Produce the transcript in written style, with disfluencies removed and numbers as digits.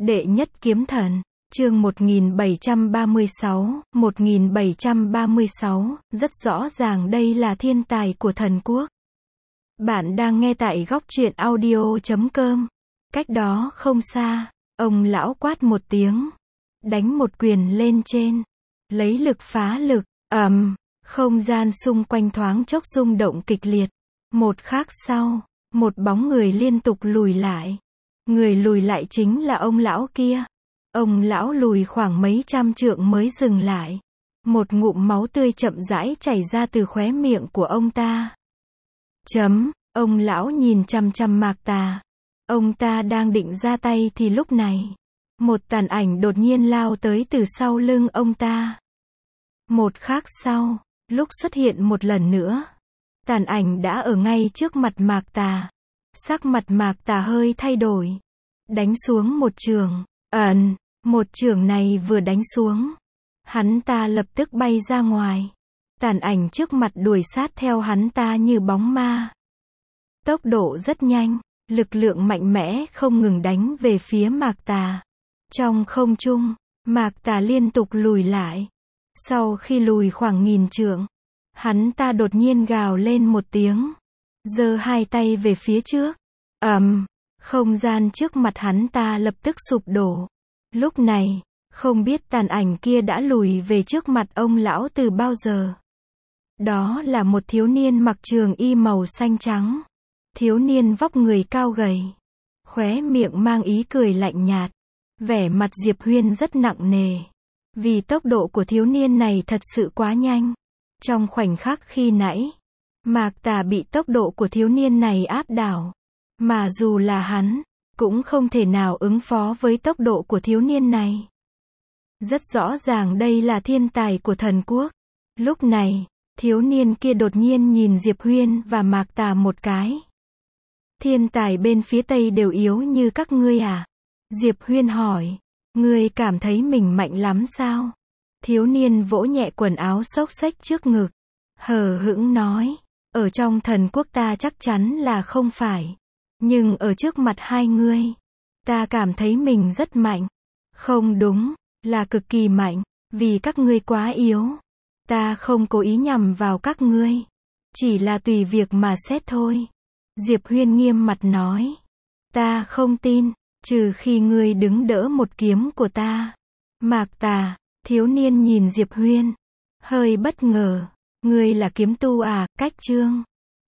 Đệ nhất kiếm thần, chương 1736, rất rõ ràng đây là thiên tài của thần quốc. Bạn đang nghe tại góc truyện audio.com. Cách đó không xa, ông lão quát một tiếng, đánh một quyền lên trên, lấy lực phá lực, không gian xung quanh thoáng chốc rung động kịch liệt. Một khắc sau, một bóng người liên tục lùi lại. Người lùi lại chính là ông lão kia. Ông lão lùi khoảng mấy trăm trượng mới dừng lại. Một ngụm máu tươi chậm rãi chảy ra từ khóe miệng của ông ta. Ông lão nhìn chằm chằm Mạc Tà. Ông ta đang định ra tay thì lúc này, một tàn ảnh đột nhiên lao tới từ sau lưng ông ta. Một khắc sau, lúc xuất hiện một lần nữa, tàn ảnh đã ở ngay trước mặt Mạc Tà. Sắc mặt Mạc Tà hơi thay đổi. Đánh xuống một chưởng. Một chưởng này vừa đánh xuống, hắn ta lập tức bay ra ngoài. Tàn ảnh trước mặt đuổi sát theo hắn ta như bóng ma. Tốc độ rất nhanh, lực lượng mạnh mẽ không ngừng đánh về phía Mạc Tà. Trong không trung, Mạc Tà liên tục lùi lại. Sau khi lùi khoảng 1000 trượng, hắn ta đột nhiên gào lên một tiếng, giơ hai tay về phía trước. Không gian trước mặt hắn ta lập tức sụp đổ. Lúc này, không biết tàn ảnh kia đã lùi về trước mặt ông lão từ bao giờ. Đó là một thiếu niên mặc trường y màu xanh trắng. Thiếu niên vóc người cao gầy, khóe miệng mang ý cười lạnh nhạt. Vẻ mặt Diệp Huyên rất nặng nề, vì tốc độ của thiếu niên này thật sự quá nhanh. Trong khoảnh khắc khi nãy, Mạc Tà bị tốc độ của thiếu niên này áp đảo. Mà dù là hắn, cũng không thể nào ứng phó với tốc độ của thiếu niên này. Rất rõ ràng đây là thiên tài của thần quốc. Lúc này, thiếu niên kia đột nhiên nhìn Diệp Huyên và Mạc Tà một cái. Thiên tài bên phía Tây đều yếu như các ngươi à? Diệp Huyên hỏi. Ngươi cảm thấy mình mạnh lắm sao? Thiếu niên vỗ nhẹ quần áo xốc xếch trước ngực, hờ hững nói. Ở trong thần quốc ta chắc chắn là không phải. Nhưng ở trước mặt hai ngươi, ta cảm thấy mình rất mạnh. Không đúng, là cực kỳ mạnh, vì các ngươi quá yếu. Ta không cố ý nhằm vào các ngươi, chỉ là tùy việc mà xét thôi. Diệp Huyên nghiêm mặt nói. Ta không tin, trừ khi ngươi đứng đỡ một kiếm của ta. Mạc Tà, thiếu niên nhìn Diệp Huyên, hơi bất ngờ. Ngươi là kiếm tu à? Cách chương